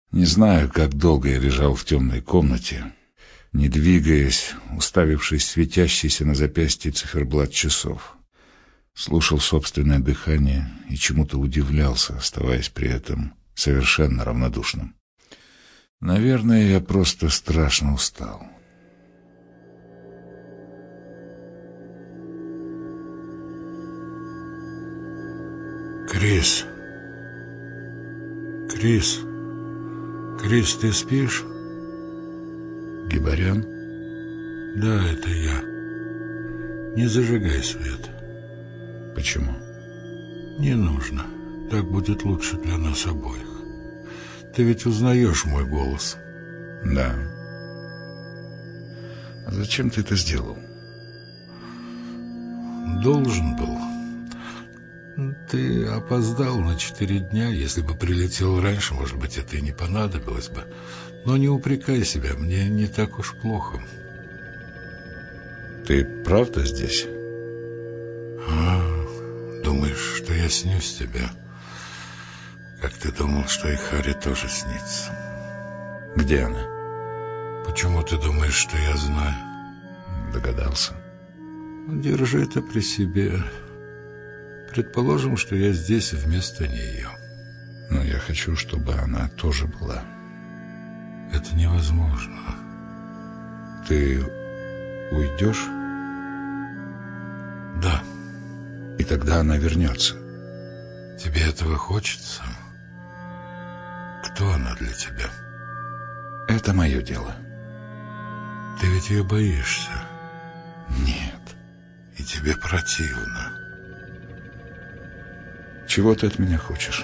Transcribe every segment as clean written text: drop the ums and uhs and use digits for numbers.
Не знаю, как долго я лежал в темной комнате, не двигаясь, уставившись в светящийся на запястье циферблат часов. Слушал собственное дыхание и чему-то удивлялся, оставаясь при этом совершенно равнодушным. Наверное, я просто страшно устал. Крис, ты спишь? Гибарян? Да, это я. Не зажигай свет. Почему? Не нужно. Так будет лучше для нас обоих. Ты ведь узнаешь мой голос? Да. А зачем ты это сделал? Должен был. Ты опоздал на 4 дня. Если бы прилетел раньше, может быть, это и не понадобилось бы. Но не упрекай себя, мне не так уж плохо. Ты правда здесь? Думаешь, что я снюсь тебя? Как ты думал, что и Харри тоже снится? Где она? Почему ты думаешь, что я знаю? Догадался. Держи это при себе. Предположим, что я здесь вместо нее. Но я хочу, чтобы она тоже была. Это невозможно. Ты уйдешь? Да. И тогда она вернется. Тебе этого хочется? Кто она для тебя? Это мое дело. Ты ведь ее боишься. Нет. И тебе противно. Чего ты от меня хочешь?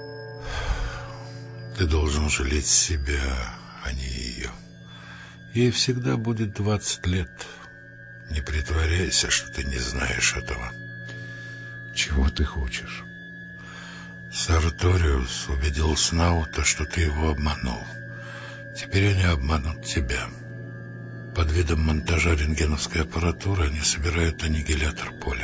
Ты должен жалеть себя, а не ее. Ей всегда будет 20 лет. Не притворяйся, что ты не знаешь этого. Чего ты хочешь? Сарториус убедил Снаута, что ты его обманул. Теперь они обманут тебя. Под видом монтажа рентгеновской аппаратуры они собирают аннигилятор поля.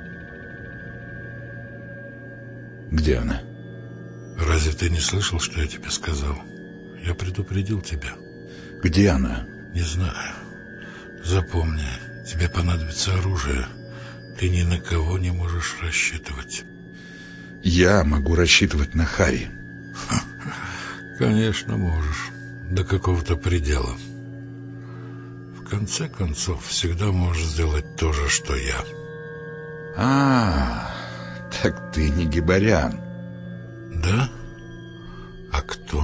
Где она? Разве ты не слышал, что я тебе сказал? Я предупредил тебя. Где она? Не знаю. Запомни, тебе понадобится оружие. Ты ни на кого не можешь рассчитывать. Я могу рассчитывать на Харри. Конечно, можешь. До какого-то предела. В конце концов, всегда можешь сделать то же, что я. Так ты не Гибарян. Да? А кто?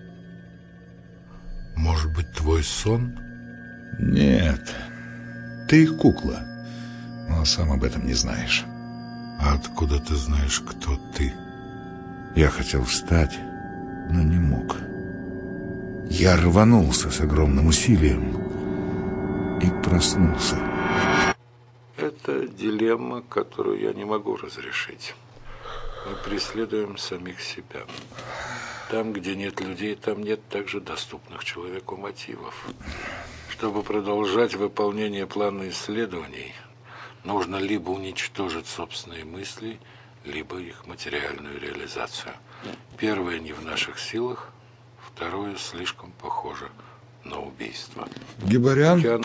Может быть, твой сон? Нет. Ты кукла. Но сам об этом не знаешь. А откуда ты знаешь, кто ты? Я хотел встать, но не мог. Я рванулся с огромным усилием и проснулся. Это дилемма, которую я не могу разрешить. Мы преследуем самих себя. Там, где нет людей, там нет также доступных человеку мотивов. Чтобы продолжать выполнение плана исследований, нужно либо уничтожить собственные мысли, либо их материальную реализацию. Первое не в наших силах, второе слишком похоже на убийство. Гибарян?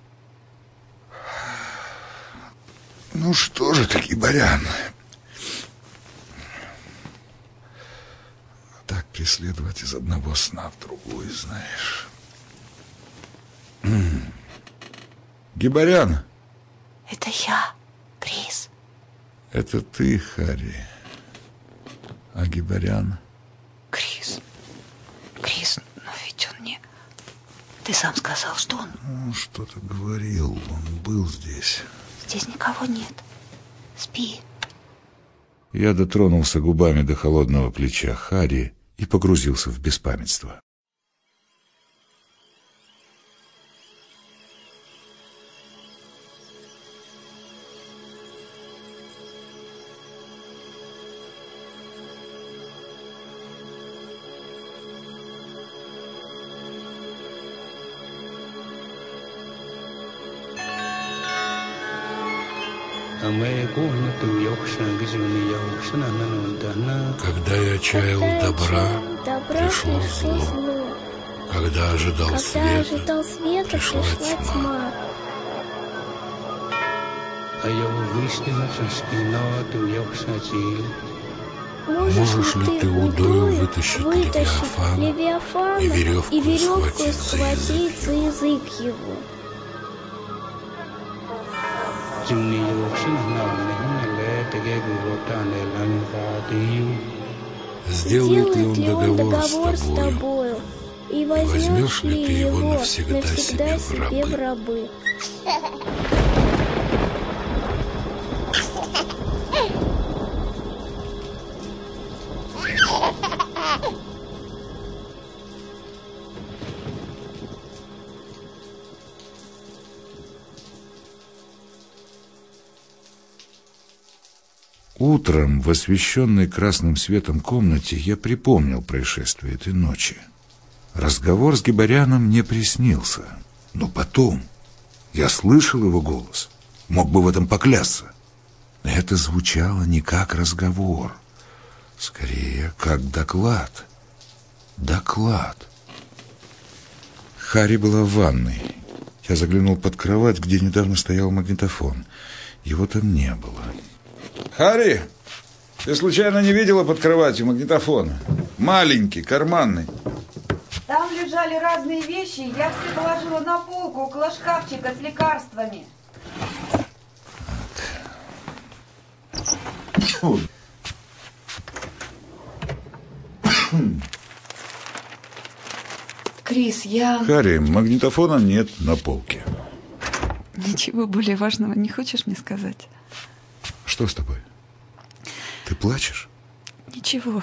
Ну что же ты, Гибарян? Так преследовать из одного сна в другой, знаешь. Гибарян! Это я, Крис. Это ты, Харри. А Гибарян? Крис, но ведь он не... Ты сам сказал, что он... Ну, что-то говорил, он был здесь. Здесь никого нет. Спи. Я дотронулся губами до холодного плеча Харри и погрузился в беспамятство. Когда я чаял добра, добра пришло зло. Когда ожидал света, пришла тьма. Можешь ли ты удою вытащить Левиафана и веревку схватить за язык его? Сделает ли он договор с тобою? И возьмешь ли ты его навсегда себе в рабы? Утром в освещенной красным светом комнате я припомнил происшествие этой ночи. Разговор с Гибаряном не приснился. Но потом я слышал его голос, мог бы в этом поклясться. Это звучало не как разговор, скорее как доклад. Доклад. Харри была в ванной. Я заглянул под кровать, где недавно стоял магнитофон. Его там не было. Харри, ты случайно не видела под кроватью магнитофона? Маленький, карманный. Там лежали разные вещи, я все положила на полку около шкафчика с лекарствами. Крис, я... Харри, магнитофона нет на полке. Ничего более важного не хочешь мне сказать? Что с тобой? Ты плачешь? Ничего.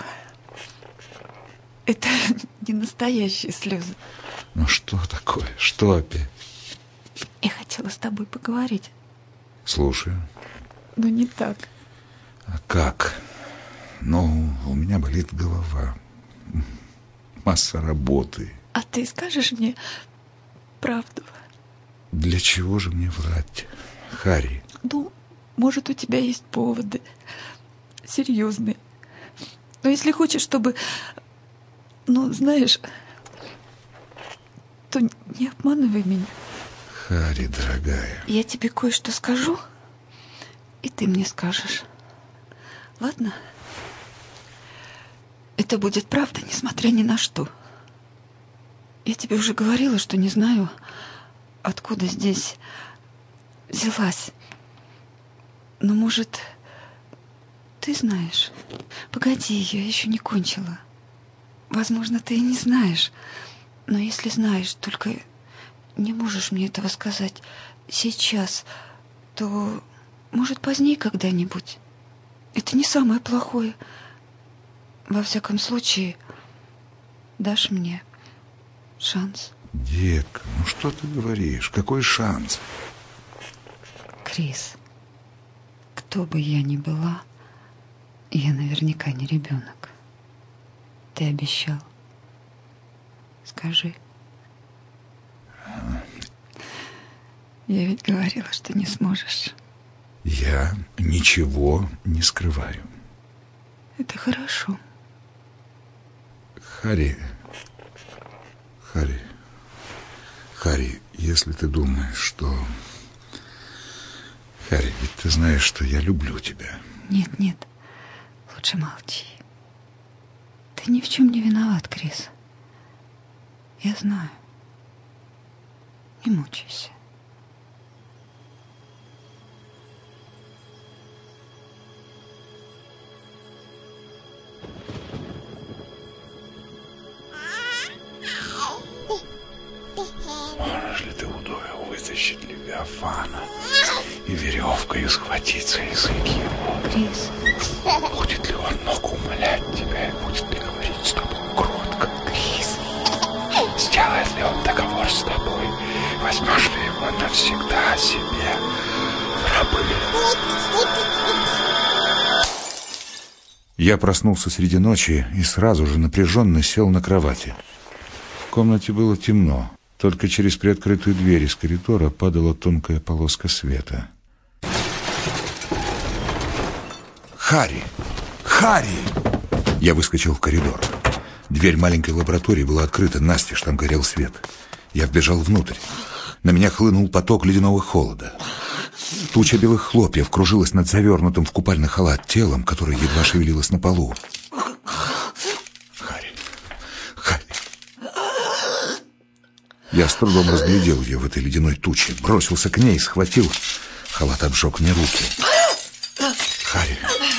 Это не настоящие слезы. Ну что такое? Что опять? Я хотела с тобой поговорить. Слушаю. Но не так. А как? Ну, у меня болит голова. Масса работы. А ты скажешь мне правду? Для чего же мне врать, Харри? Ну, может, у тебя есть поводы серьезные. Но если хочешь, чтобы... Ну, знаешь, то не обманывай меня. Харри, дорогая. Я тебе кое-что скажу, и ты мне скажешь. Ладно? Это будет правда, несмотря ни на что. Я тебе уже говорила, что не знаю, откуда здесь взялась. Но, может, ты знаешь? Погоди, я еще не кончила. Возможно, ты и не знаешь. Но если знаешь, только не можешь мне этого сказать сейчас, то, может, позднее когда-нибудь. Это не самое плохое. Во всяком случае, дашь мне шанс. Детка, ну что ты говоришь? Какой шанс? Крис, кто бы я ни была, я наверняка не ребенок. Ты обещал. Скажи. Я ведь говорила, что не сможешь. Я ничего не скрываю. Это хорошо. Харри, если ты думаешь, что... Харри, ведь ты знаешь, что я люблю тебя. Нет, лучше молчи. Ты ни в чем не виноват, Крис. Я знаю. Не мучайся. Можешь ли ты удою вытащить Левиафана и веревкой схватить за язык его? Крис. Будет ли он мог умолять тебя и будет ли говорить с тобой кротко? Крис. Сделает ли он договор с тобой? Возьмешь ли его навсегда себе в рабы? Я проснулся среди ночи и сразу же напряженно сел на кровати. В комнате было темно. Только через приоткрытую дверь из коридора падала тонкая полоска света. «Харри! Харри!» Я выскочил в коридор. Дверь маленькой лаборатории была открыта настежь, там горел свет. Я вбежал внутрь. На меня хлынул поток ледяного холода. Туча белых хлопьев кружилась над завернутым в купальный халат телом, которое едва шевелилось на полу. Харри! Я с трудом разглядел ее в этой ледяной туче, бросился к ней, схватил. Халат обжег мне руки. Харри!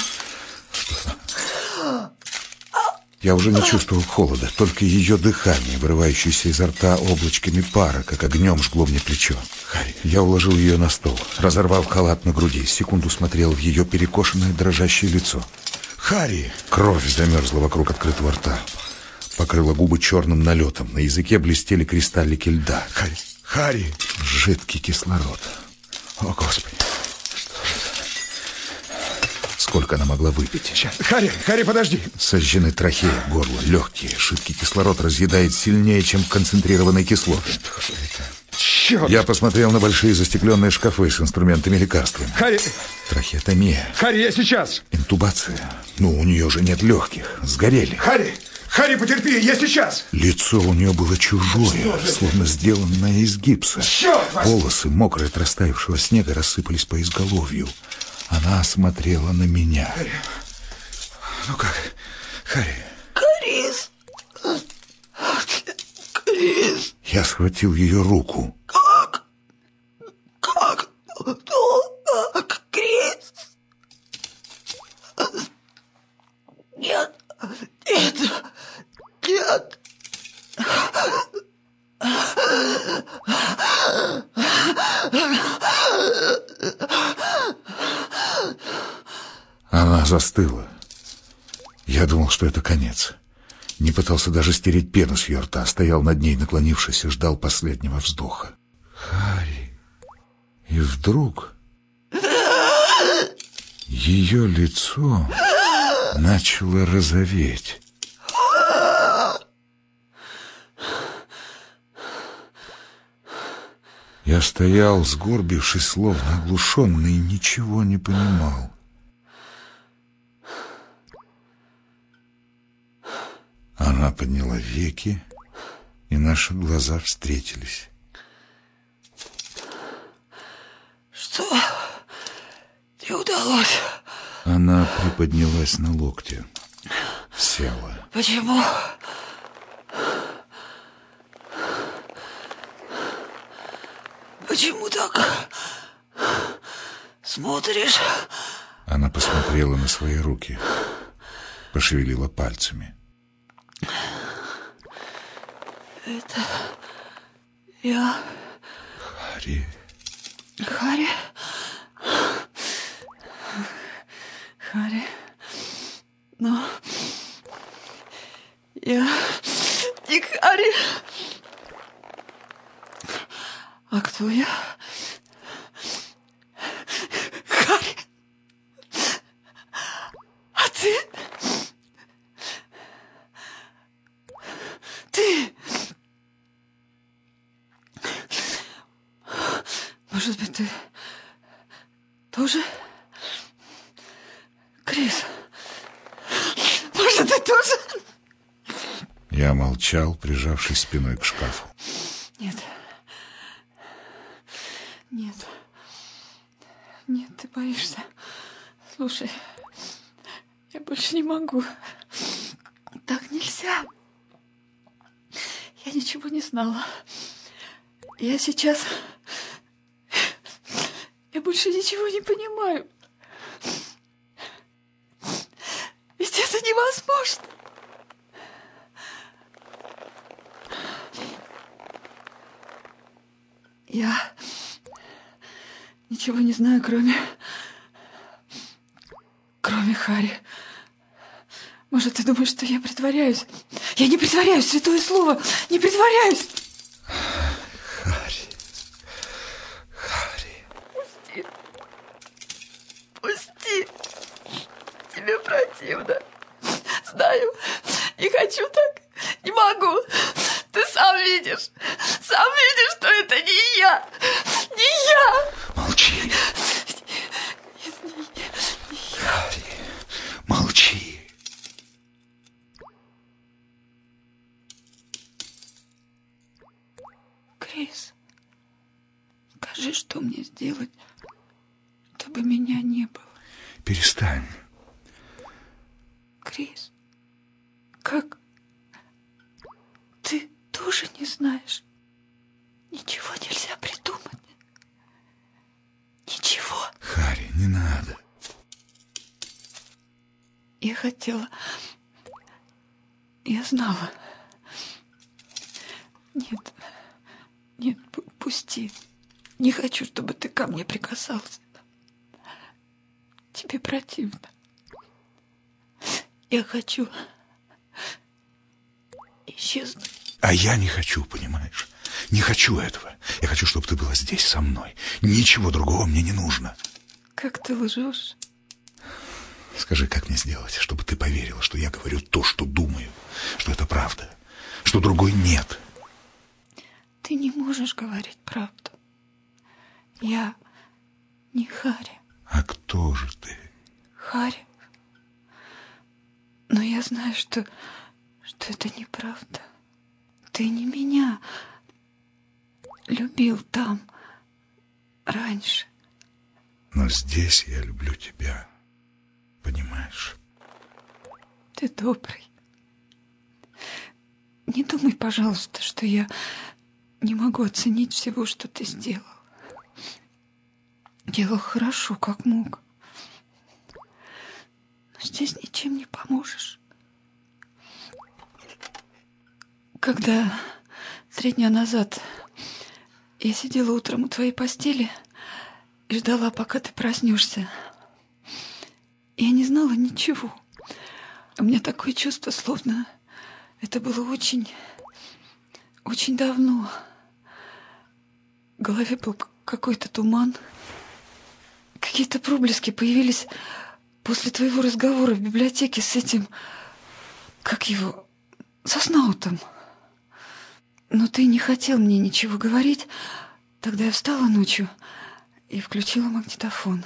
Я уже не чувствовал холода, только ее дыхание, вырывающееся изо рта облачками пара, как огнем жгло мне плечо. Харри, я уложил ее на стол, разорвав халат на груди, секунду смотрел в ее перекошенное дрожащее лицо. Харри! Кровь замерзла вокруг открытого рта, покрыла губы черным налетом, на языке блестели кристаллики льда. Харри! Харри! Жидкий кислород. О, Господи! Сколько она могла выпить? Харри, подожди! Сожжены трахея, горло, легкие. Жидкий кислород разъедает сильнее, чем концентрированный кислот. Что же это? Черт! Я посмотрел на большие застекленные шкафы с инструментами и лекарствами. Харри! Трахеотомия. Харри, я сейчас! Интубация. Ну, у нее же нет легких. Сгорели. Харри, потерпи, я сейчас! Лицо у нее было чужое, словно сделанное из гипса. Черт! Волосы, мокрые от растаявшего снега, рассыпались по изголовью. Она смотрела на меня. Харри. Ну как, Харри? Крис! Крис! Я схватил ее руку. Как? Крис! Нет! Она застыла. Я думал, что это конец. Не пытался даже стереть пену с ее рта. Стоял над ней, наклонившись, и ждал последнего вздоха. Харри. И вдруг ее лицо начало розоветь. Я стоял, сгорбившись, словно оглушенный, и ничего не понимал. Она подняла веки, и наши глаза встретились. Что тебе удалось? Она приподнялась на локте, села. Почему? Почему так смотришь? Она посмотрела на свои руки, пошевелила пальцами. Это я. Харри. Харри? Харри. Но я не Харри. А кто я? Харри. А ты? Ты? Может быть, ты тоже? Крис? Может, ты тоже? Я молчал, прижавшись спиной к шкафу. Нет. Нет. Нет, ты боишься. Слушай, я больше не могу. Так нельзя. Я ничего не знала. Я сейчас... Я больше ничего не понимаю. Ведь это невозможно. Я ничего не знаю, кроме Харри. Может, ты думаешь, что я притворяюсь? Я не притворяюсь, святое слово, не притворяюсь. Харри. Пусти. Пусти. Тебе противно. Знаю. Не хочу так. Не могу. Ты сам видишь. Сам видишь, что это не я. Не я. Молчи. Харри, молчи. Крис, скажи, что мне сделать, чтобы меня не было. Перестань. Крис, как? Ты тоже не знаешь? Ничего нельзя придумать. Ничего. Харри, не надо. Я хотела... Я знала. Нет, пусти. Не хочу, чтобы ты ко мне прикасался. Тебе противно. Я хочу исчезнуть. А я не хочу, понимаешь? Не хочу этого. Я хочу, чтобы ты была здесь со мной. Ничего другого мне не нужно. Как ты лжешь? Скажи, как мне сделать, чтобы ты поверила, что я говорю то, что думаю, что это правда, что другой нет. Ты не можешь говорить правду. Я не Харри. А кто же ты? Харри. Но я знаю, что это неправда. Ты не меня любил там, раньше. Но здесь я люблю тебя. Понимаешь? Ты добрый. Не думай, пожалуйста, что я не могу оценить всего, что ты сделал. Делал хорошо, как мог. Но здесь ничем не поможешь. Когда 3 дня назад я сидела утром у твоей постели и ждала, пока ты проснешься, я не знала ничего. У меня такое чувство, словно это было очень, очень давно. В голове был какой-то туман. Какие-то проблески появились после твоего разговора в библиотеке с этим, как его, со Снаутом. Но ты не хотел мне ничего говорить. Тогда я встала ночью и включила магнитофон.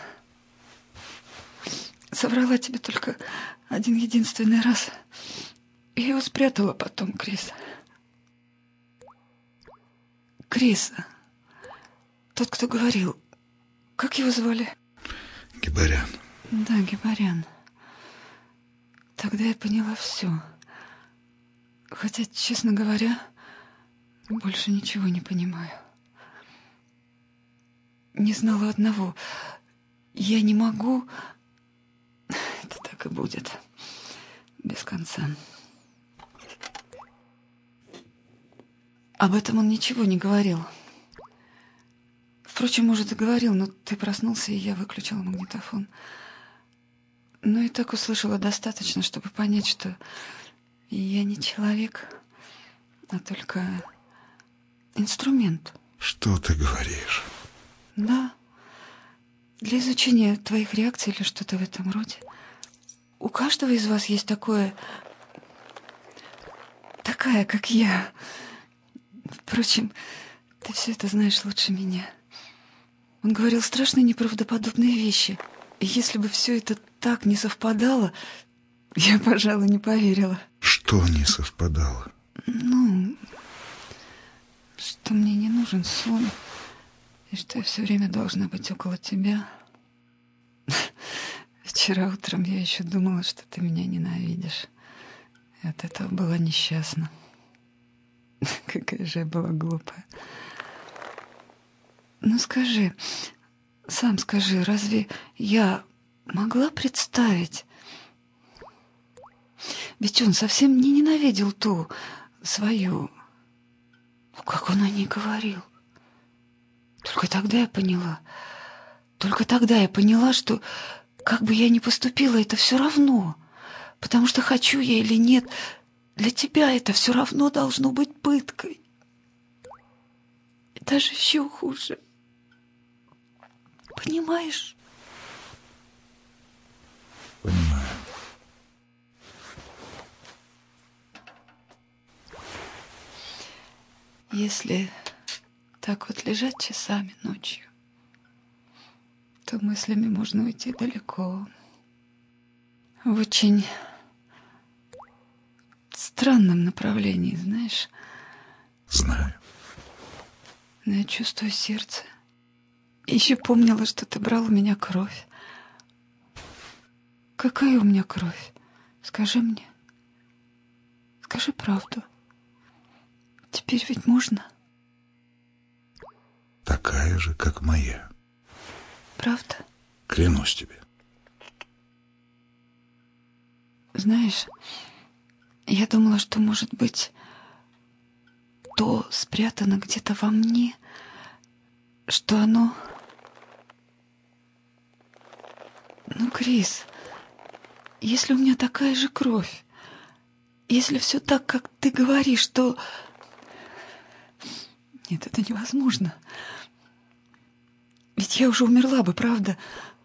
Соврала тебе только один единственный раз. И его спрятала потом, Крис. Крис, тот, кто говорил, как его звали? Гибарян. Да, Гибарян. Тогда я поняла все. Хотя, честно говоря, больше ничего не понимаю. Не знала одного. Я не могу... Это так и будет. Без конца. Об этом он ничего не говорил. Впрочем, может, и говорил, но ты проснулся, и я выключила магнитофон. Но и так услышала достаточно, чтобы понять, что я не человек, а только инструмент. Что ты говоришь? Да. Для изучения твоих реакций или что-то в этом роде. У каждого из вас есть такая, как я. Впрочем, ты все это знаешь лучше меня. Он говорил страшные неправдоподобные вещи. И если бы все это так не совпадало, я, пожалуй, не поверила. Что не совпадало? Ну, что мне не нужен сон, и что я все время должна быть около тебя. Вчера утром я еще думала, что ты меня ненавидишь. И от этого была несчастна. Какая же я была глупая. Ну скажи, сам скажи, разве я могла представить? Ведь он совсем не ненавидел ту свою. Ну, как он о ней говорил. Только тогда я поняла, что как бы я ни поступила, это все равно. Потому что хочу я или нет, для тебя это все равно должно быть пыткой. И даже еще хуже. Понимаешь? Понимаю. Если так вот лежать часами ночью, то мыслями можно уйти далеко. В очень странном направлении, знаешь? Знаю. Но я чувствую сердце. И еще помнила, что ты брал у меня кровь. Какая у меня кровь? Скажи мне. Скажи правду. Теперь ведь можно? Такая же, как моя. Правда? Клянусь тебе. Знаешь, я думала, что, может быть, то спрятано где-то во мне, что оно... Ну, Крис, если у меня такая же кровь, если все так, как ты говоришь, то... Нет, это невозможно. Ведь я уже умерла бы, правда?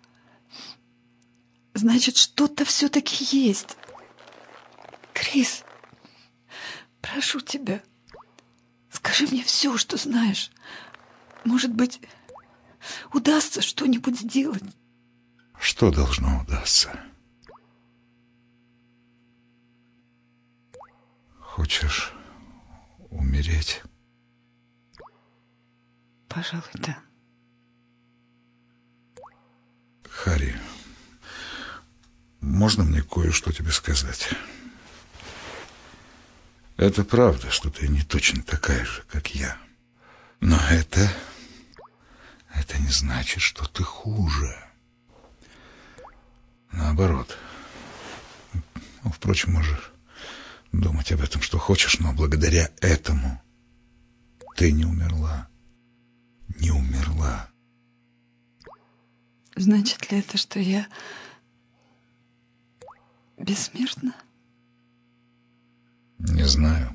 Значит, что-то все-таки есть. Крис, прошу тебя, скажи мне все, что знаешь. Может быть, удастся что-нибудь сделать. Что должно удастся? Хочешь умереть? Пожалуй, да. Харри, можно мне кое-что тебе сказать? Это правда, что ты не точно такая же, как я. Но это не значит, что ты хуже. Наоборот. Ну, впрочем, можешь думать об этом, что хочешь, но благодаря этому ты не умерла. Не умерла. Значит ли это, что я бессмертна? Не знаю.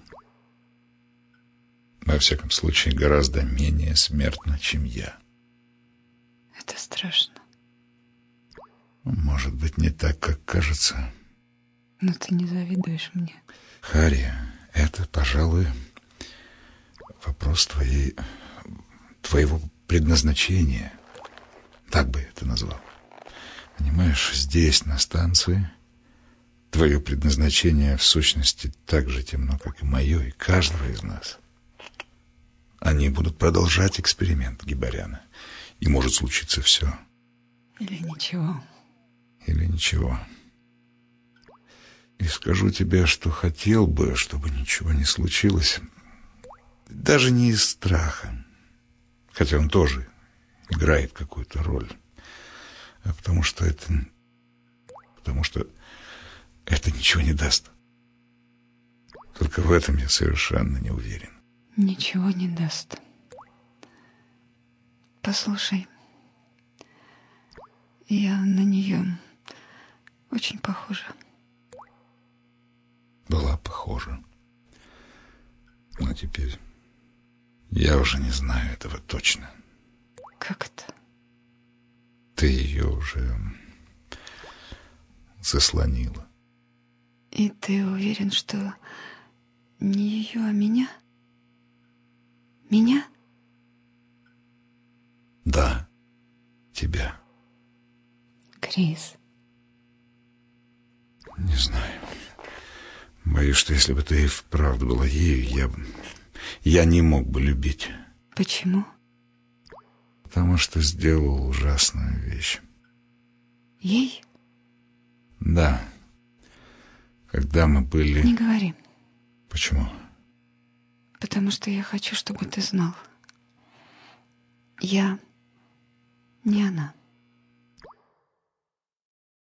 Во всяком случае, гораздо менее смертна, чем я. Это страшно. Может быть, не так, как кажется. Но ты не завидуешь мне. Харри, это, пожалуй, вопрос твоего предназначения. Так бы я это назвал. Понимаешь, здесь, на станции, твое предназначение в сущности так же темно, как и мое, и каждого из нас. Они будут продолжать эксперимент Гибаряна. И может случиться все. Или ничего. Или ничего. И скажу тебе, что хотел бы, чтобы ничего не случилось. Даже не из страха. Хотя он тоже играет какую-то роль. А потому что это ничего не даст. Только в этом я совершенно не уверен. Ничего не даст. Послушай, я на нее очень похожа. Была похожа. Но теперь я уже не знаю этого точно. Как это? Ты ее уже заслонила. И ты уверен, что не ее, а меня? Меня? Да, тебя. Крис. Не знаю. Боюсь, что если бы ты и вправду была ею, я не мог бы любить. Почему? Потому что сделал ужасную вещь. Ей? Да. Когда мы были... Не говори. Почему? Потому что я хочу, чтобы ты знал. Я не она.